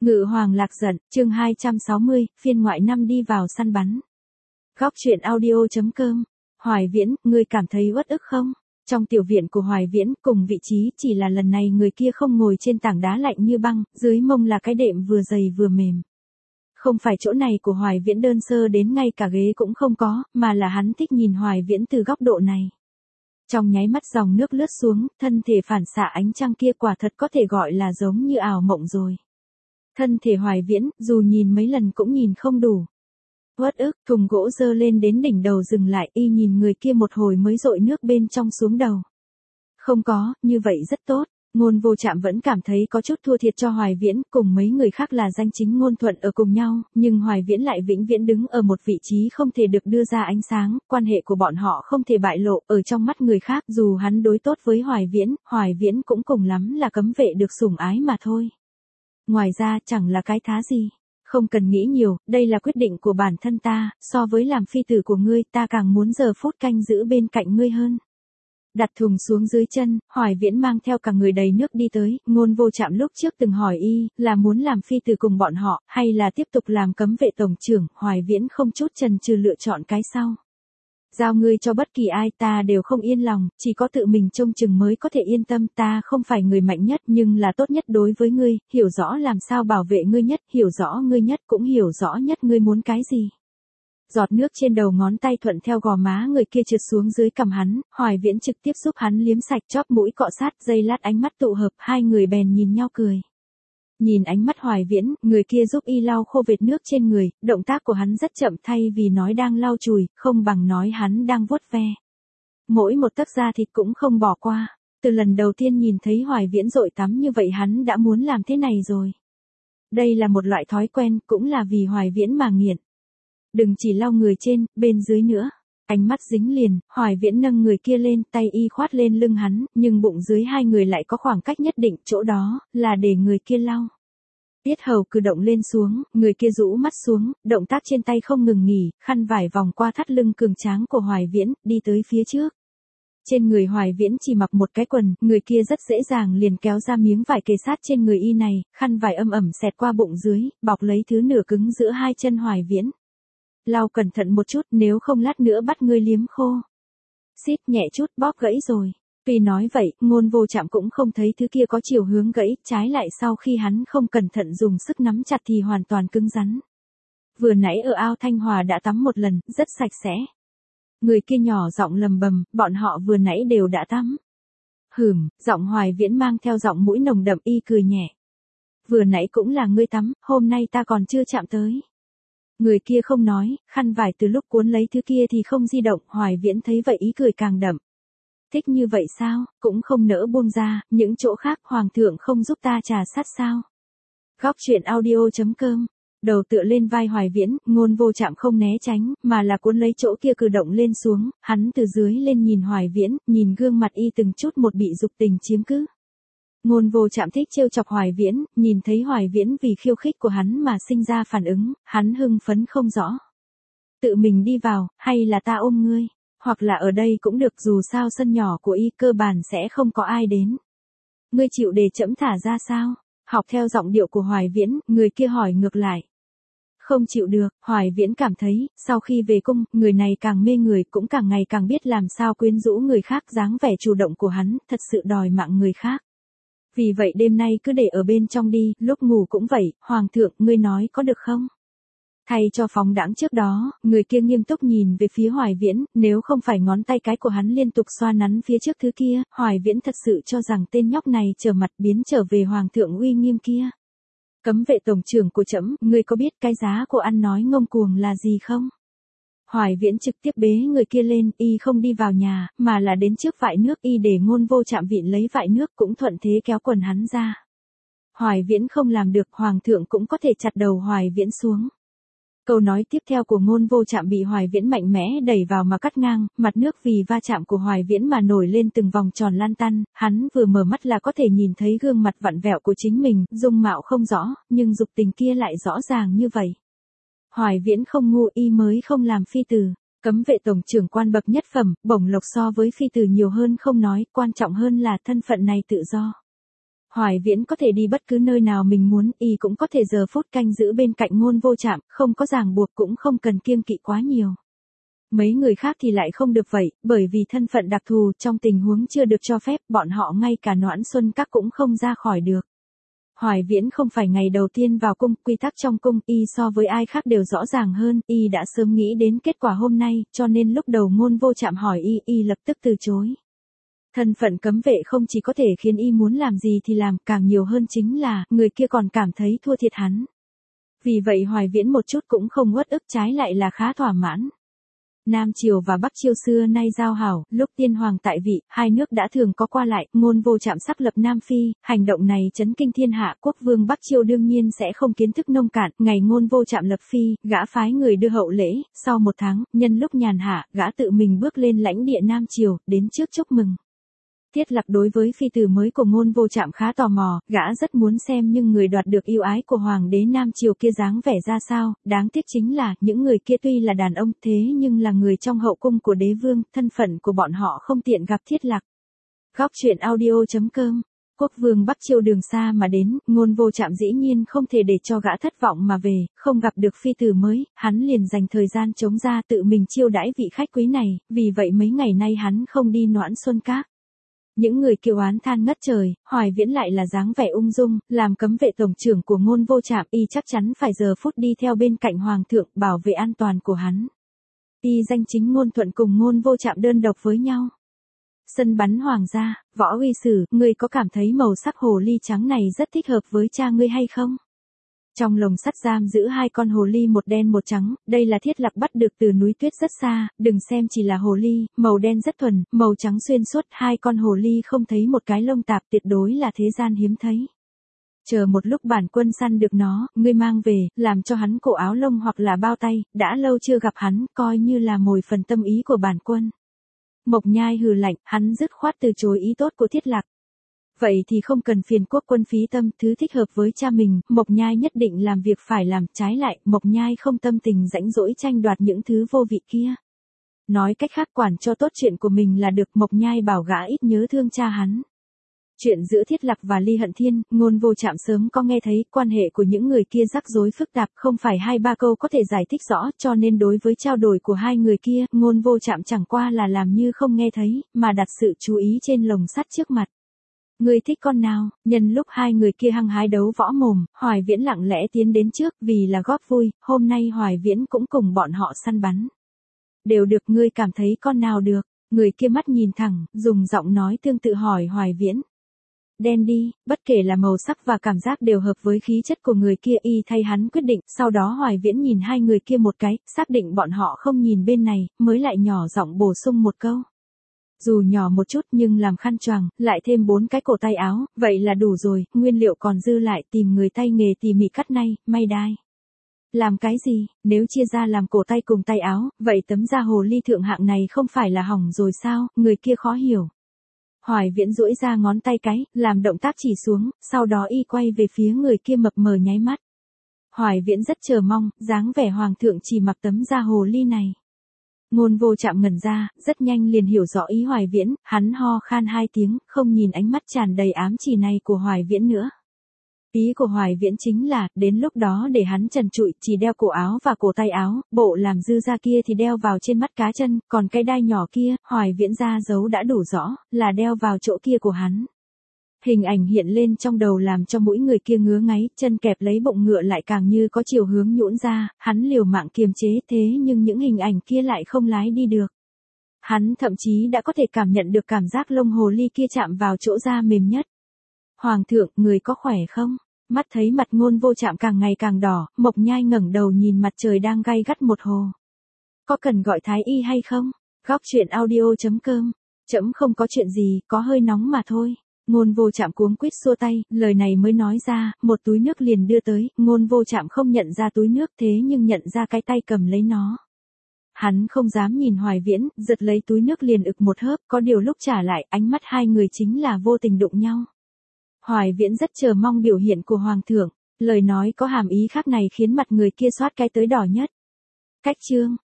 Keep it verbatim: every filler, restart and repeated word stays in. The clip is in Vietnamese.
Ngự hoàng lạc giận, chương hai trăm sáu mươi, phiên ngoại năm đi vào săn bắn. Góc truyện audio.com. Hoài Viễn, ngươi cảm thấy uất ức không? Trong tiểu viện của Hoài Viễn, cùng vị trí, chỉ là lần này người kia không ngồi trên tảng đá lạnh như băng, dưới mông là cái đệm vừa dày vừa mềm. Không phải chỗ này của Hoài Viễn đơn sơ đến ngay cả ghế cũng không có, mà là hắn thích nhìn Hoài Viễn từ góc độ này. Trong nháy mắt dòng nước lướt xuống, thân thể phản xạ ánh trăng kia quả thật có thể gọi là giống như ảo mộng rồi. Thân thể Hoài Viễn, dù nhìn mấy lần cũng nhìn không đủ. Uất ức, thùng gỗ dơ lên đến đỉnh đầu dừng lại, y nhìn người kia một hồi mới dội nước bên trong xuống đầu. Không có, như vậy rất tốt. Ngôn Vô Trạm vẫn cảm thấy có chút thua thiệt cho Hoài Viễn, cùng mấy người khác là danh chính ngôn thuận ở cùng nhau, nhưng Hoài Viễn lại vĩnh viễn đứng ở một vị trí không thể được đưa ra ánh sáng, quan hệ của bọn họ không thể bại lộ, ở trong mắt người khác, dù hắn đối tốt với Hoài Viễn, Hoài Viễn cũng cùng lắm là cấm vệ được sủng ái mà thôi. Ngoài ra, chẳng là cái thá gì. Không cần nghĩ nhiều, đây là quyết định của bản thân ta, so với làm phi tử của ngươi, ta càng muốn giờ phút canh giữ bên cạnh ngươi hơn. Đặt thùng xuống dưới chân, Hoài Viễn mang theo cả người đầy nước đi tới, Ngôn Vô Trạm lúc trước từng hỏi y, là muốn làm phi tử cùng bọn họ, hay là tiếp tục làm cấm vệ tổng trưởng, Hoài Viễn không chút chần chừ lựa chọn cái sau. Giao ngươi cho bất kỳ ai ta đều không yên lòng, chỉ có tự mình trông chừng mới có thể yên tâm, ta không phải người mạnh nhất nhưng là tốt nhất đối với ngươi, hiểu rõ làm sao bảo vệ ngươi nhất, hiểu rõ ngươi nhất cũng hiểu rõ nhất ngươi muốn cái gì. Giọt nước trên đầu ngón tay thuận theo gò má người kia trượt xuống dưới cằm hắn, Hoài Viễn trực tiếp giúp hắn liếm sạch chóp mũi cọ sát, giây lát ánh mắt tụ hợp, hai người bèn nhìn nhau cười. Nhìn ánh mắt Hoài Viễn, người kia giúp y lau khô vệt nước trên người, động tác của hắn rất chậm, thay vì nói đang lau chùi, không bằng nói hắn đang vuốt ve. Mỗi một tấc da thịt cũng không bỏ qua, từ lần đầu tiên nhìn thấy Hoài Viễn dội tắm như vậy hắn đã muốn làm thế này rồi. Đây là một loại thói quen, cũng là vì Hoài Viễn mà nghiện. Đừng chỉ lau người trên, bên dưới nữa. Ánh mắt dính liền, Hoài Viễn nâng người kia lên, tay y khoát lên lưng hắn, nhưng bụng dưới hai người lại có khoảng cách nhất định, chỗ đó, là để người kia lau. Yết hầu cử động lên xuống, người kia rũ mắt xuống, động tác trên tay không ngừng nghỉ, khăn vải vòng qua thắt lưng cường tráng của Hoài Viễn, đi tới phía trước. Trên người Hoài Viễn chỉ mặc một cái quần, người kia rất dễ dàng liền kéo ra miếng vải kề sát trên người y này, khăn vải âm ẩm xẹt qua bụng dưới, bọc lấy thứ nửa cứng giữa hai chân Hoài Viễn. Lau cẩn thận một chút, nếu không lát nữa bắt ngươi liếm khô. Xít nhẹ chút, bóp gãy rồi. Tuy nói vậy, Ngôn Vô Trạm cũng không thấy thứ kia có chiều hướng gãy, trái lại sau khi hắn không cẩn thận dùng sức nắm chặt thì hoàn toàn cứng rắn. Vừa nãy ở ao Thanh Hòa đã tắm một lần, rất sạch sẽ. Người kia nhỏ giọng lầm bầm, bọn họ vừa nãy đều đã tắm. Hừm, giọng Hoài Viễn mang theo giọng mũi nồng đậm, y cười nhẹ. Vừa nãy cũng là ngươi tắm, hôm nay ta còn chưa chạm tới. Người kia không nói, khăn vải từ lúc cuốn lấy thứ kia thì không di động, Hoài Viễn thấy vậy ý cười càng đậm. Thích như vậy sao, cũng không nỡ buông ra, những chỗ khác Hoàng thượng không giúp ta trà sát sao. Góc truyện audio.com. Đầu tựa lên vai Hoài Viễn, Ngôn Vô Trạm không né tránh, mà là cuốn lấy chỗ kia cử động lên xuống, hắn từ dưới lên nhìn Hoài Viễn, nhìn gương mặt y từng chút một bị dục tình chiếm cứ. Ngôn Vô Trạm thích trêu chọc Hoài Viễn, nhìn thấy Hoài Viễn vì khiêu khích của hắn mà sinh ra phản ứng, hắn hưng phấn không rõ. Tự mình đi vào, hay là ta ôm ngươi, hoặc là ở đây cũng được, dù sao sân nhỏ của y cơ bản sẽ không có ai đến. Ngươi chịu để trẫm thả ra sao? Học theo giọng điệu của Hoài Viễn, người kia hỏi ngược lại. Không chịu được, Hoài Viễn cảm thấy, sau khi về cung, người này càng mê người, cũng càng ngày càng biết làm sao quyến rũ người khác, dáng vẻ chủ động của hắn, thật sự đòi mạng người khác. Vì vậy đêm nay cứ để ở bên trong đi, lúc ngủ cũng vậy, Hoàng thượng, ngươi nói có được không? Thay cho phóng đãng trước đó, người kia nghiêm túc nhìn về phía Hoài Viễn, nếu không phải ngón tay cái của hắn liên tục xoa nắn phía trước thứ kia, Hoài Viễn thật sự cho rằng tên nhóc này trở mặt biến trở về Hoàng thượng uy nghiêm kia. Cấm vệ tổng trưởng của trẫm, ngươi có biết cái giá của ăn nói ngông cuồng là gì không? Hoài Viễn trực tiếp bế người kia lên, y không đi vào nhà, mà là đến trước vại nước, y để Ngôn Vô Trạm vịn lấy vại nước, cũng thuận thế kéo quần hắn ra. Hoài Viễn không làm được, Hoàng thượng cũng có thể chặt đầu Hoài Viễn xuống. Câu nói tiếp theo của Ngôn Vô Trạm bị Hoài Viễn mạnh mẽ đẩy vào mà cắt ngang, mặt nước vì va chạm của Hoài Viễn mà nổi lên từng vòng tròn lan tăn, hắn vừa mở mắt là có thể nhìn thấy gương mặt vặn vẹo của chính mình, dung mạo không rõ, nhưng dục tình kia lại rõ ràng như vậy. Hoài Viễn không ngu, y mới không làm phi tử. Cấm vệ tổng trưởng quan bậc nhất phẩm, bổng lộc so với phi tử nhiều hơn không nói, quan trọng hơn là thân phận này tự do. Hoài Viễn có thể đi bất cứ nơi nào mình muốn, y cũng có thể giờ phút canh giữ bên cạnh Ngôn Vô Trạm, không có ràng buộc cũng không cần kiêng kỵ quá nhiều. Mấy người khác thì lại không được vậy, bởi vì thân phận đặc thù, trong tình huống chưa được cho phép, bọn họ ngay cả Noãn Xuân Các cũng không ra khỏi được. Hoài Viễn không phải ngày đầu tiên vào cung, quy tắc trong cung, y so với ai khác đều rõ ràng hơn, y đã sớm nghĩ đến kết quả hôm nay, cho nên lúc đầu Ngôn Vô Trạm hỏi y, y lập tức từ chối. Thân phận cấm vệ không chỉ có thể khiến y muốn làm gì thì làm, càng nhiều hơn chính là, người kia còn cảm thấy thua thiệt hắn. Vì vậy Hoài Viễn một chút cũng không uất ức, trái lại là khá thỏa mãn. Nam Triều và Bắc Triều xưa nay giao hảo, lúc tiên hoàng tại vị, hai nước đã thường có qua lại, Ngôn Vô Trạm xác lập Nam Phi, hành động này chấn kinh thiên hạ, quốc vương Bắc Triều đương nhiên sẽ không kiến thức nông cạn, ngày Ngôn Vô Trạm lập phi, gã phái người đưa hậu lễ, sau một tháng, nhân lúc nhàn hạ, gã tự mình bước lên lãnh địa Nam Triều, đến trước chúc mừng. Thiết Lập đối với phi tử mới của Ngôn Vô Trạm khá tò mò, gã rất muốn xem nhưng người đoạt được yêu ái của hoàng đế Nam Triều kia dáng vẻ ra sao, đáng tiếc chính là, những người kia tuy là đàn ông thế nhưng là người trong hậu cung của đế vương, thân phận của bọn họ không tiện gặp Thiết Lập. Góc truyện audio chấm com. Quốc vương Bắc Triều đường xa mà đến, Ngôn Vô Trạm dĩ nhiên không thể để cho gã thất vọng mà về, không gặp được phi tử mới, hắn liền dành thời gian trống ra tự mình chiêu đãi vị khách quý này, vì vậy mấy ngày nay hắn không đi Noãn Xuân Các. Những người kêu oán than ngất trời, Hoài Viễn lại là dáng vẻ ung dung, làm cấm vệ tổng trưởng của Ngôn Vô Trạm, y chắc chắn phải giờ phút đi theo bên cạnh hoàng thượng, bảo vệ an toàn của hắn. Y danh chính ngôn thuận cùng Ngôn Vô Trạm đơn độc với nhau. Sân bắn hoàng gia, Võ Uy Sử, ngươi có cảm thấy màu sắc hồ ly trắng này rất thích hợp với cha ngươi hay không? Trong lồng sắt giam giữ hai con hồ ly một đen một trắng, đây là Thiết Lập bắt được từ núi tuyết rất xa, đừng xem chỉ là hồ ly, màu đen rất thuần, màu trắng xuyên suốt, hai con hồ ly không thấy một cái lông tạp, tuyệt đối là thế gian hiếm thấy. Chờ một lúc bản quân săn được nó, ngươi mang về, làm cho hắn cổ áo lông hoặc là bao tay, đã lâu chưa gặp hắn, coi như là mồi phần tâm ý của bản quân. Mộc Nhai hừ lạnh, hắn dứt khoát từ chối ý tốt của Thiết Lập. Vậy thì không cần phiền quốc quân phí tâm, thứ thích hợp với cha mình, Mộc Nhai nhất định làm việc phải làm, trái lại, Mộc Nhai không tâm tình rãnh rỗi tranh đoạt những thứ vô vị kia. Nói cách khác, quản cho tốt chuyện của mình là được, Mộc Nhai bảo gã ít nhớ thương cha hắn. Chuyện giữa Thiết Lập và Ly Hận Thiên, Ngôn Vô Trạm sớm có nghe thấy, quan hệ của những người kia rắc rối phức tạp, không phải hai ba câu có thể giải thích rõ, cho nên đối với trao đổi của hai người kia, Ngôn Vô Trạm chẳng qua là làm như không nghe thấy, mà đặt sự chú ý trên lồng sắt trước mặt. Ngươi thích con nào? Nhân lúc hai người kia hăng hái đấu võ mồm, Hoài Viễn lặng lẽ tiến đến trước, vì là góp vui, hôm nay Hoài Viễn cũng cùng bọn họ săn bắn. Đều được, ngươi cảm thấy con nào được? Người kia mắt nhìn thẳng, dùng giọng nói tương tự hỏi Hoài Viễn. Đen đi, bất kể là màu sắc và cảm giác đều hợp với khí chất của người kia, y thay hắn quyết định, sau đó Hoài Viễn nhìn hai người kia một cái, xác định bọn họ không nhìn bên này, mới lại nhỏ giọng bổ sung một câu. Dù nhỏ một chút nhưng làm khăn choàng, lại thêm bốn cái cổ tay áo, vậy là đủ rồi, nguyên liệu còn dư lại, tìm người tay nghề tỉ mỉ cắt nay, may đai. Làm cái gì, nếu chia ra làm cổ tay cùng tay áo, vậy tấm da hồ ly thượng hạng này không phải là hỏng rồi sao, người kia khó hiểu. Hoài Viễn duỗi ra ngón tay cái, làm động tác chỉ xuống, sau đó y quay về phía người kia mập mờ nháy mắt. Hoài Viễn rất chờ mong, dáng vẻ hoàng thượng chỉ mặc tấm da hồ ly này. Ngôn Vô Trạm ngẩn ra, rất nhanh liền hiểu rõ ý Hoài Viễn, hắn ho khan hai tiếng, không nhìn ánh mắt tràn đầy ám chỉ này của Hoài Viễn nữa. Ý của Hoài Viễn chính là, đến lúc đó để hắn trần trụi, chỉ đeo cổ áo và cổ tay áo, bộ làm dư da kia thì đeo vào trên mắt cá chân, còn cái đai nhỏ kia, Hoài Viễn ra dấu đã đủ rõ, là đeo vào chỗ kia của hắn. Hình ảnh hiện lên trong đầu làm cho mỗi người kia ngứa ngáy, chân kẹp lấy bụng ngựa lại càng như có chiều hướng nhũn ra, hắn liều mạng kiềm chế thế nhưng những hình ảnh kia lại không lái đi được. Hắn thậm chí đã có thể cảm nhận được cảm giác lông hồ ly kia chạm vào chỗ da mềm nhất. Hoàng thượng, người có khỏe không? Mắt thấy mặt Ngôn Vô Trạm càng ngày càng đỏ, Mộc Nhai ngẩng đầu nhìn mặt trời đang gay gắt một hồ. Có cần gọi thái y hay không? Góc truyện audio chấm com. Trẫm không có chuyện gì, có hơi nóng mà thôi. Ngôn Vô Trạm cuống quýt xua tay, lời này mới nói ra, một túi nước liền đưa tới, Ngôn Vô Trạm không nhận ra túi nước thế nhưng nhận ra cái tay cầm lấy nó. Hắn không dám nhìn Hoài Viễn, giật lấy túi nước liền ực một hớp, có điều lúc trả lại, ánh mắt hai người chính là vô tình đụng nhau. Hoài Viễn rất chờ mong biểu hiện của Hoàng thượng, lời nói có hàm ý khác này khiến mặt người kia xoát cái tới đỏ nhất. Cách chương,